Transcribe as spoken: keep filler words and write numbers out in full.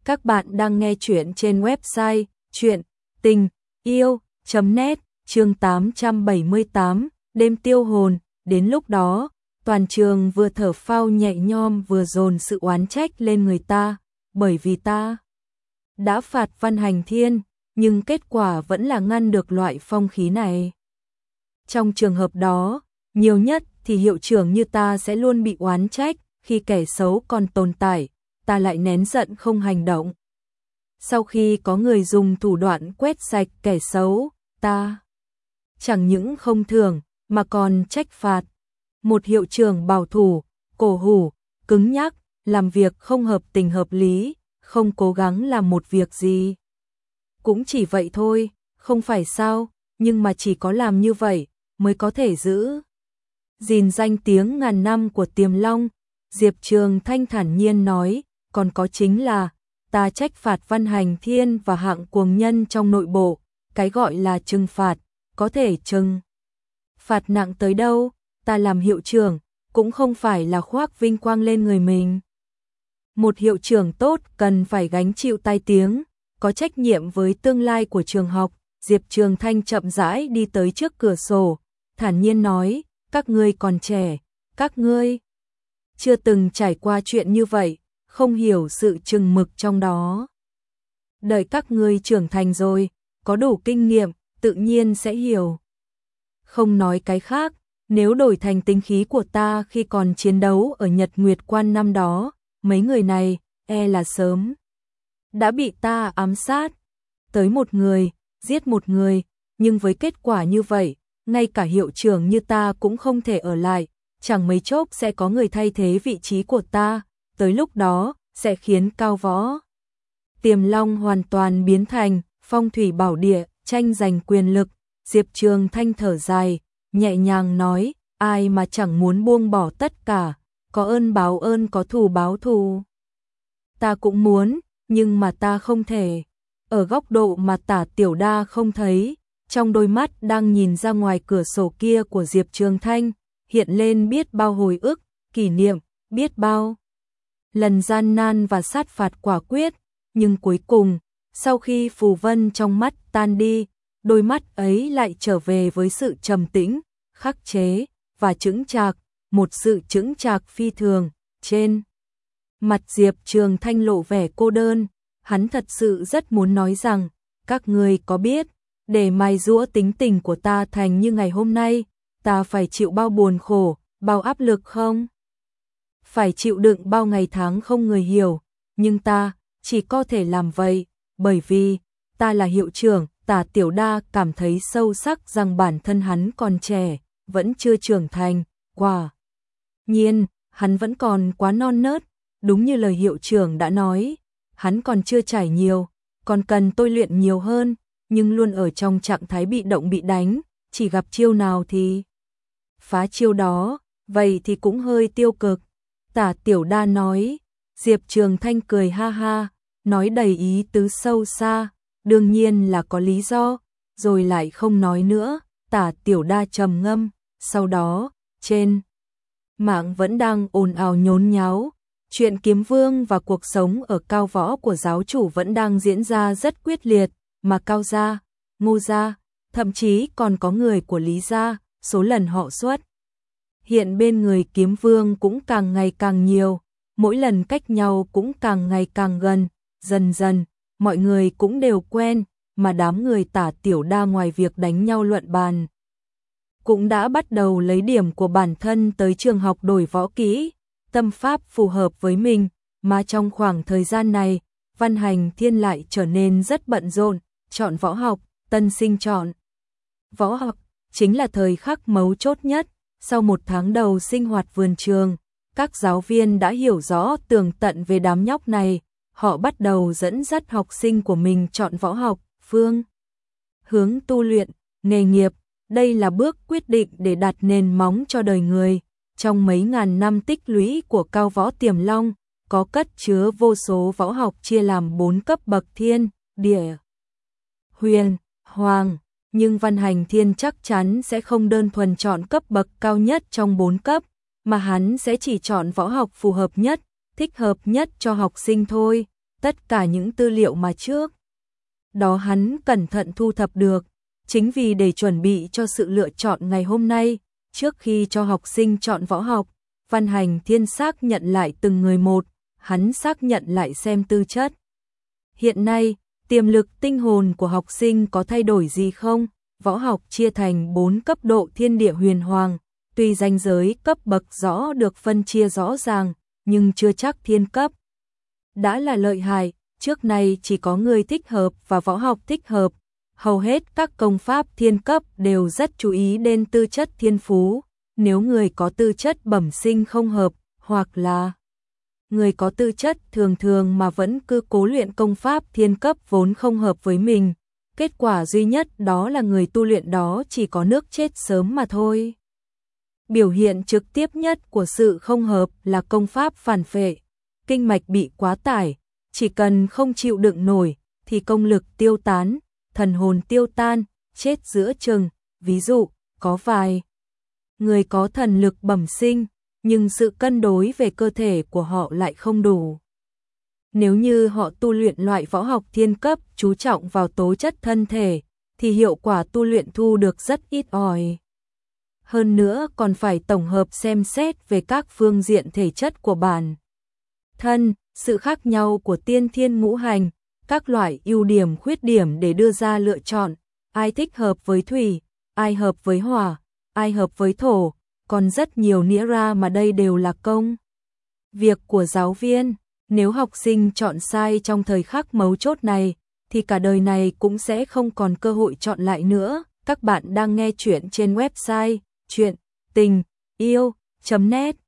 Các bạn đang nghe chuyện trên website chuyện tình yêu chấm net, chương tám trăm bảy mươi tám, đêm tiêu hồn. Đến lúc đó, toàn trường vừa thở phào nhẹ nhõm vừa dồn sự oán trách lên người ta, bởi vì ta đã phạt Văn Hành Thiên, nhưng kết quả vẫn là ngăn được loại phong khí này. Trong trường hợp đó, nhiều nhất thì hiệu trưởng như ta sẽ luôn bị oán trách, khi kẻ xấu còn tồn tại, ta lại nén giận không hành động. Sau khi có người dùng thủ đoạn quét sạch kẻ xấu, ta chẳng những không thưởng, mà còn trách phạt. Một hiệu trưởng bảo thủ, cổ hủ, cứng nhắc, làm việc không hợp tình hợp lý, không cố gắng làm một việc gì. Cũng chỉ vậy thôi, không phải sao, nhưng mà chỉ có làm như vậy mới có thể giữ gìn danh tiếng ngàn năm của Tiềm Long. Diệp Trường Thanh thản nhiên nói, còn có chính là ta trách phạt Văn Hành Thiên và hạng cuồng nhân trong nội bộ, cái gọi là trừng phạt, có thể trừng phạt nặng tới đâu, ta làm hiệu trưởng cũng không phải là khoác vinh quang lên người mình. Một hiệu trưởng tốt cần phải gánh chịu tai tiếng, có trách nhiệm với tương lai của trường học. Diệp Trường Thanh chậm rãi đi tới trước cửa sổ, thản nhiên nói, các ngươi còn trẻ, các ngươi chưa từng trải qua chuyện như vậy, không hiểu sự chừng mực trong đó. Đợi các ngươi trưởng thành rồi, có đủ kinh nghiệm, tự nhiên sẽ hiểu. Không nói cái khác, nếu đổi thành tính khí của ta khi còn chiến đấu ở Nhật Nguyệt Quan năm đó, mấy người này, e là sớm đã bị ta ám sát. Tới một người, giết một người, nhưng với kết quả như vậy, ngay cả hiệu trưởng như ta cũng không thể ở lại, chẳng mấy chốc sẽ có người thay thế vị trí của ta, tới lúc đó, sẽ khiến Cao Võ Tiềm Long hoàn toàn biến thành phong thủy bảo địa, tranh giành quyền lực. Diệp Trường Thanh thở dài, nhẹ nhàng nói, ai mà chẳng muốn buông bỏ tất cả, có ơn báo ơn có thù báo thù. Ta cũng muốn, nhưng mà ta không thể. Ở góc độ mà Tả Tiểu Đa không thấy, trong đôi mắt đang nhìn ra ngoài cửa sổ kia của Diệp Trường Thanh, hiện lên biết bao hồi ức, kỷ niệm, biết bao lần gian nan và sát phạt quả quyết, nhưng cuối cùng, sau khi phù vân trong mắt tan đi, đôi mắt ấy lại trở về với sự trầm tĩnh, khắc chế và chững chạc, một sự chững chạc phi thường. Trên mặt Diệp Trường Thanh lộ vẻ cô đơn, hắn thật sự rất muốn nói rằng, các ngươi có biết, để mài giũa tính tình của ta thành như ngày hôm nay, ta phải chịu bao buồn khổ, bao áp lực không? Phải chịu đựng bao ngày tháng không người hiểu, nhưng ta chỉ có thể làm vậy, bởi vì ta là hiệu trưởng. Tả Tiểu Đa cảm thấy sâu sắc rằng bản thân hắn còn trẻ, vẫn chưa trưởng thành, quả nhiên, hắn vẫn còn quá non nớt, đúng như lời hiệu trưởng đã nói, hắn còn chưa trải nhiều, còn cần tôi luyện nhiều hơn, nhưng luôn ở trong trạng thái bị động bị đánh, chỉ gặp chiêu nào thì phá chiêu đó, vậy thì cũng hơi tiêu cực. Tả Tiểu Đa nói. Diệp Trường Thanh cười ha ha, nói đầy ý tứ sâu xa, đương nhiên là có lý do, rồi lại không nói nữa. Tả Tiểu Đa trầm ngâm, sau đó, trên mạng vẫn đang ồn ào nhốn nháo, chuyện Kiếm Vương và cuộc sống ở Cao Võ của giáo chủ vẫn đang diễn ra rất quyết liệt, mà Cao gia, Ngô gia, thậm chí còn có người của Lý gia, số lần họ xuất hiện bên người Kiếm Vương cũng càng ngày càng nhiều, mỗi lần cách nhau cũng càng ngày càng gần, dần dần, mọi người cũng đều quen, mà đám người Tả Tiểu Đa ngoài việc đánh nhau luận bàn, cũng đã bắt đầu lấy điểm của bản thân tới trường học đổi võ kỹ, tâm pháp phù hợp với mình, mà trong khoảng thời gian này, Văn Hành Thiên lại trở nên rất bận rộn, chọn võ học, tân sinh chọn võ học, chính là thời khắc mấu chốt nhất. Sau một tháng đầu sinh hoạt vườn trường, các giáo viên đã hiểu rõ tường tận về đám nhóc này, họ bắt đầu dẫn dắt học sinh của mình chọn võ học, phương hướng tu luyện, nghề nghiệp. Đây là bước quyết định để đặt nền móng cho đời người. Trong mấy ngàn năm tích lũy của Cao Võ Tiềm Long, có cất chứa vô số võ học chia làm bốn cấp bậc thiên, địa, huyền, hoàng. Nhưng Văn Hành Thiên chắc chắn sẽ không đơn thuần chọn cấp bậc cao nhất trong bốn cấp, mà hắn sẽ chỉ chọn võ học phù hợp nhất, thích hợp nhất cho học sinh thôi. tất cả những tư liệu mà trước đó hắn cẩn thận thu thập được, chính vì để chuẩn bị cho sự lựa chọn ngày hôm nay, trước khi cho học sinh chọn võ học, Văn Hành Thiên xác nhận lại từng người một, hắn xác nhận lại xem tư chất. Hiện nay, tiềm lực tinh hồn của học sinh có thay đổi gì không? Võ học chia thành bốn cấp độ thiên địa huyền hoàng, tuy ranh giới cấp bậc rõ được phân chia rõ ràng, nhưng chưa chắc thiên cấp đã là lợi hại, trước nay chỉ có người thích hợp và võ học thích hợp. Hầu hết các công pháp thiên cấp đều rất chú ý đến tư chất thiên phú, nếu người có tư chất bẩm sinh không hợp, hoặc là người có tư chất thường thường mà vẫn cứ cố luyện công pháp thiên cấp vốn không hợp với mình, kết quả duy nhất đó là người tu luyện đó chỉ có nước chết sớm mà thôi. Biểu hiện trực tiếp nhất của sự không hợp là công pháp phản phệ, kinh mạch bị quá tải, chỉ cần không chịu đựng nổi thì công lực tiêu tán, thần hồn tiêu tan, chết giữa chừng. Ví dụ, có vài người có thần lực bẩm sinh, nhưng sự cân đối về cơ thể của họ lại không đủ. Nếu như họ tu luyện loại võ học thiên cấp chú trọng vào tố chất thân thể, thì hiệu quả tu luyện thu được rất ít ỏi. Hơn nữa còn phải tổng hợp xem xét về các phương diện thể chất của bản thân, sự khác nhau của tiên thiên ngũ hành, các loại ưu điểm khuyết điểm để đưa ra lựa chọn, ai thích hợp với thủy, ai hợp với hỏa, ai hợp với thổ, còn rất nhiều nghĩa ra mà đây đều là công việc của giáo viên. Nếu học sinh chọn sai trong thời khắc mấu chốt này, thì cả đời này cũng sẽ không còn cơ hội chọn lại nữa. Các bạn đang nghe chuyện trên website chuyện tình yêu chấm net